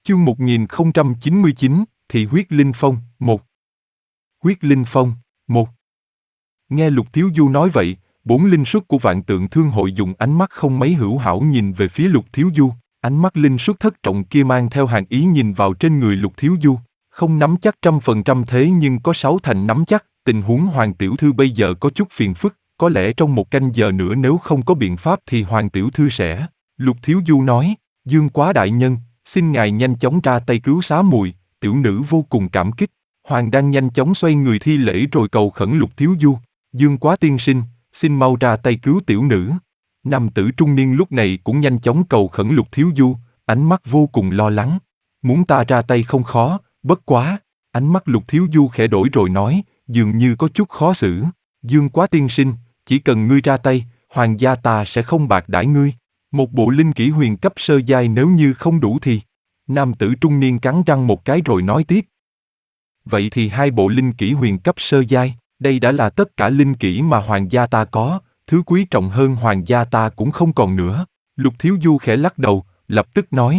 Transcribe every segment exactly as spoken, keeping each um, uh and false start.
Chương một nghìn không trăm chín mươi chín, Thị huyết linh phong, một. Huyết linh phong, một. Nghe Lục Thiếu Du nói vậy, bốn linh xuất của Vạn Tượng Thương hội dùng ánh mắt không mấy hữu hảo nhìn về phía Lục Thiếu Du, ánh mắt linh xuất thất trọng kia mang theo hàn ý nhìn vào trên người Lục Thiếu Du, không nắm chắc trăm phần trăm thế nhưng có sáu thành nắm chắc, tình huống Hoàng tiểu thư bây giờ có chút phiền phức, có lẽ trong một canh giờ nữa nếu không có biện pháp thì Hoàng tiểu thư sẽ. Lục Thiếu Du nói, Dương Quá đại nhân, xin ngài nhanh chóng ra tay cứu xá muội, tiểu nữ vô cùng cảm kích. Hoàng đang nhanh chóng xoay người thi lễ rồi cầu khẩn Lục Thiếu Du, Dương Quá tiên sinh, xin mau ra tay cứu tiểu nữ. Nam tử trung niên lúc này cũng nhanh chóng cầu khẩn Lục Thiếu Du, ánh mắt vô cùng lo lắng. Muốn ta ra tay không khó, bất quá. Ánh mắt Lục Thiếu Du khẽ đổi rồi nói, dường như có chút khó xử. Dương Quá tiên sinh, chỉ cần ngươi ra tay, hoàng gia ta sẽ không bạc đãi ngươi. Một bộ linh kỹ huyền cấp sơ giai nếu như không đủ thì. Nam tử trung niên cắn răng một cái rồi nói tiếp. Vậy thì hai bộ linh kỹ huyền cấp sơ giai, đây đã là tất cả linh kỹ mà hoàng gia ta có, thứ quý trọng hơn hoàng gia ta cũng không còn nữa. Lục Thiếu Du khẽ lắc đầu, lập tức nói.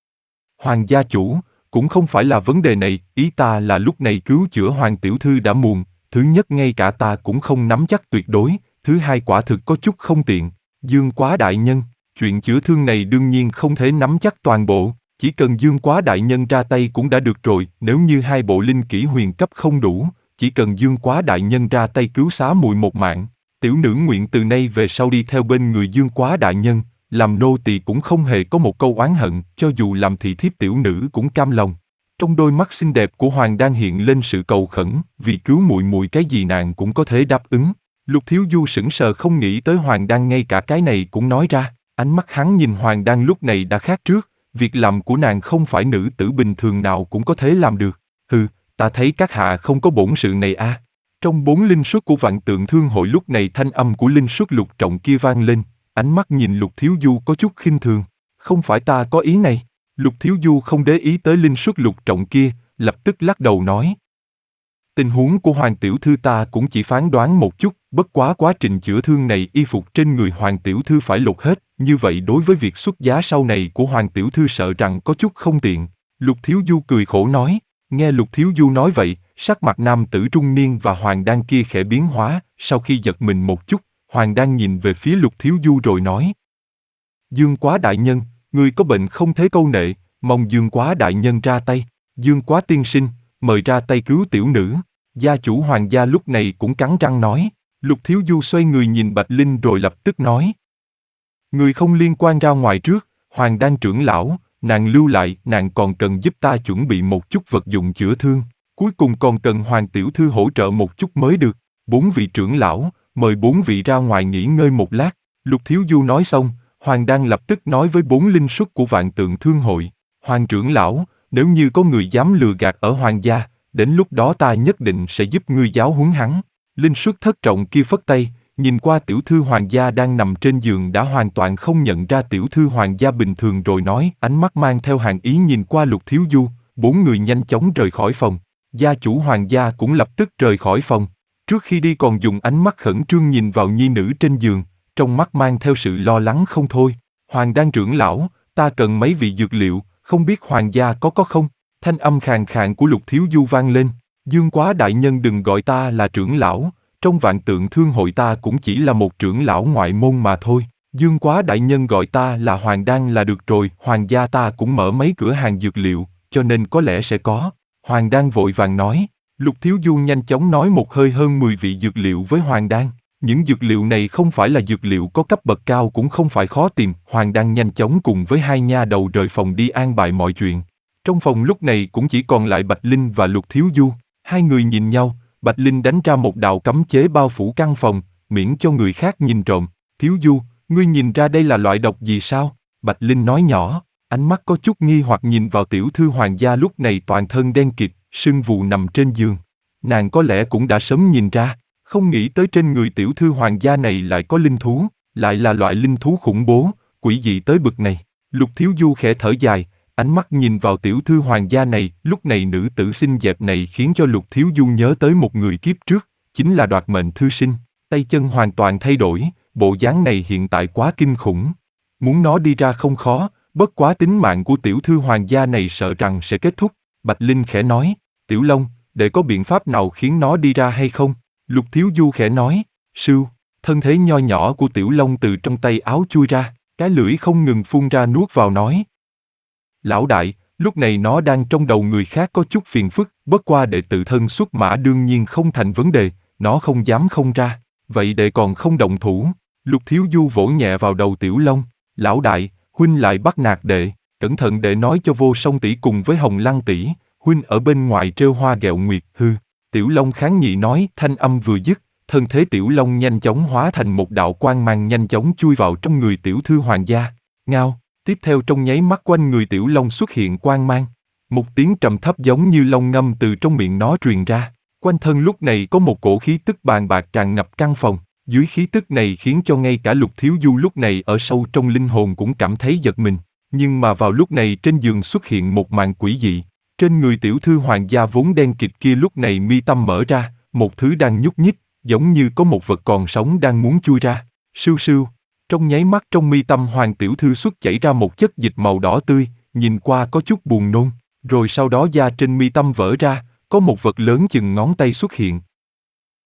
Hoàng gia chủ, cũng không phải là vấn đề này, ý ta là lúc này cứu chữa Hoàng tiểu thư đã muộn, thứ nhất ngay cả ta cũng không nắm chắc tuyệt đối, thứ hai quả thực có chút không tiện. Dương Quá đại nhân, chuyện chữa thương này đương nhiên không thể nắm chắc toàn bộ, chỉ cần Dương Quá đại nhân ra tay cũng đã được rồi, nếu như hai bộ linh kỹ huyền cấp không đủ, chỉ cần Dương Quá đại nhân ra tay cứu xá muội một mạng, tiểu nữ nguyện từ nay về sau đi theo bên người Dương Quá đại nhân, làm nô tỳ cũng không hề có một câu oán hận, cho dù làm thị thiếp tiểu nữ cũng cam lòng. Trong đôi mắt xinh đẹp của Hoàng đang hiện lên sự cầu khẩn, vì cứu muội muội cái gì nàng cũng có thể đáp ứng. Lục Thiếu Du sững sờ không nghĩ tới Hoàng đang ngay cả cái này cũng nói ra, ánh mắt hắn nhìn Hoàng đang lúc này đã khác trước, việc làm của nàng không phải nữ tử bình thường nào cũng có thể làm được. Hừ, ta thấy các hạ không có bổn sự này a. À. Trong bốn linh xuất của Vạn Tượng Thương hội lúc này thanh âm của linh xuất lục trọng kia vang lên, ánh mắt nhìn Lục Thiếu Du có chút khinh thường. Không phải ta có ý này. Lục Thiếu Du không để ý tới linh xuất lục trọng kia, lập tức lắc đầu nói. Tình huống của Hoàng tiểu thư ta cũng chỉ phán đoán một chút, bất quá quá trình chữa thương này y phục trên người Hoàng tiểu thư phải lột hết, như vậy đối với việc xuất giá sau này của Hoàng tiểu thư sợ rằng có chút không tiện. Lục Thiếu Du cười khổ nói, nghe Lục Thiếu Du nói vậy, sắc mặt nam tử trung niên và Hoàng đan kia khẽ biến hóa, sau khi giật mình một chút, Hoàng đan nhìn về phía Lục Thiếu Du rồi nói. Dương Quá đại nhân, người có bệnh không thế câu nệ, mong Dương Quá đại nhân ra tay. Dương Quá tiên sinh, mời ra tay cứu tiểu nữ. Gia chủ Hoàng gia lúc này cũng cắn răng nói. Lục Thiếu Du xoay người nhìn Bạch Linh rồi lập tức nói. Người không liên quan ra ngoài trước, Hoàng đan trưởng lão, nàng lưu lại, nàng còn cần giúp ta chuẩn bị một chút vật dụng chữa thương. Cuối cùng còn cần Hoàng tiểu thư hỗ trợ một chút mới được. Bốn vị trưởng lão, mời bốn vị ra ngoài nghỉ ngơi một lát. Lục Thiếu Du nói xong, Hoàng đang lập tức nói với bốn linh xuất của Vạn Tượng Thương hội. Hoàng trưởng lão, nếu như có người dám lừa gạt ở Hoàng gia, đến lúc đó ta nhất định sẽ giúp ngươi giáo huấn hắn. Linh xuất thất trọng kia phất tay, nhìn qua tiểu thư Hoàng gia đang nằm trên giường đã hoàn toàn không nhận ra tiểu thư Hoàng gia bình thường rồi nói, ánh mắt mang theo hàn ý nhìn qua Lục Thiếu Du, bốn người nhanh chóng rời khỏi phòng. Gia chủ Hoàng gia cũng lập tức rời khỏi phòng. Trước khi đi còn dùng ánh mắt khẩn trương nhìn vào nhi nữ trên giường, trong mắt mang theo sự lo lắng không thôi. Hoàng đan trưởng lão, ta cần mấy vị dược liệu, không biết Hoàng gia có có không? Thanh âm khàn khàn của Lục Thiếu Du vang lên. Dương Quá đại nhân đừng gọi ta là trưởng lão, trong Vạn Tượng Thương hội ta cũng chỉ là một trưởng lão ngoại môn mà thôi. Dương Quá đại nhân gọi ta là Hoàng đan là được rồi, Hoàng gia ta cũng mở mấy cửa hàng dược liệu, cho nên có lẽ sẽ có. Hoàng đan vội vàng nói. Lục Thiếu Du nhanh chóng nói một hơi hơn mười vị dược liệu với Hoàng đan. Những dược liệu này không phải là dược liệu có cấp bậc cao cũng không phải khó tìm. Hoàng đan nhanh chóng cùng với hai nha đầu rời phòng đi an bài mọi chuyện. Trong phòng lúc này cũng chỉ còn lại Bạch Linh và Lục Thiếu Du. Hai người nhìn nhau, Bạch Linh đánh ra một đạo cấm chế bao phủ căn phòng, miễn cho người khác nhìn trộm. Thiếu Du, ngươi nhìn ra đây là loại độc gì sao? Bạch Linh nói nhỏ, ánh mắt có chút nghi hoặc nhìn vào tiểu thư Hoàng gia lúc này toàn thân đen kịt, sưng vù nằm trên giường. Nàng có lẽ cũng đã sớm nhìn ra, không nghĩ tới trên người tiểu thư Hoàng gia này lại có linh thú, lại là loại linh thú khủng bố, quỷ dị tới bực này. Lục Thiếu Du khẽ thở dài, ánh mắt nhìn vào tiểu thư Hoàng gia này, lúc này nữ tử xinh đẹp này khiến cho Lục Thiếu Du nhớ tới một người kiếp trước, chính là Đoạt Mệnh thư sinh, tay chân hoàn toàn thay đổi, bộ dáng này hiện tại quá kinh khủng. Muốn nó đi ra không khó, bất quá tính mạng của tiểu thư hoàng gia này sợ rằng sẽ kết thúc. Bạch Linh khẽ nói, Tiểu Long, để có biện pháp nào khiến nó đi ra hay không? Lục Thiếu Du khẽ nói, sưu, thân thế nho nhỏ của Tiểu Long từ trong tay áo chui ra, cái lưỡi không ngừng phun ra nuốt vào nói. Lão đại, lúc này nó đang trong đầu người khác có chút phiền phức, bất qua đệ tự thân xuất mã đương nhiên không thành vấn đề, nó không dám không ra, vậy đệ còn không động thủ. Lục Thiếu Du vỗ nhẹ vào đầu Tiểu Long, lão đại, huynh lại bắt nạt đệ, cẩn thận đệ nói cho Vô Song tỷ cùng với Hồng Lăng tỷ, huynh ở bên ngoài trêu hoa ghẹo nguyệt, hư. Tiểu Long kháng nghị nói, thanh âm vừa dứt, thân thế Tiểu Long nhanh chóng hóa thành một đạo quang mang nhanh chóng chui vào trong người tiểu thư hoàng gia. Ngao, tiếp theo trong nháy mắt quanh người Tiểu Long xuất hiện quang mang. Một tiếng trầm thấp giống như long ngâm từ trong miệng nó truyền ra. Quanh thân lúc này có một cổ khí tức bàn bạc tràn ngập căn phòng. Dưới khí tức này khiến cho ngay cả Lục Thiếu Du lúc này ở sâu trong linh hồn cũng cảm thấy giật mình. Nhưng mà vào lúc này trên giường xuất hiện một màn quỷ dị. Trên người tiểu thư hoàng gia vốn đen kịt kia lúc này mi tâm mở ra, một thứ đang nhúc nhích, giống như có một vật còn sống đang muốn chui ra. Sưu sưu, trong nháy mắt trong mi tâm hoàng tiểu thư xuất chảy ra một chất dịch màu đỏ tươi, nhìn qua có chút buồn nôn. Rồi sau đó da trên mi tâm vỡ ra, có một vật lớn chừng ngón tay xuất hiện.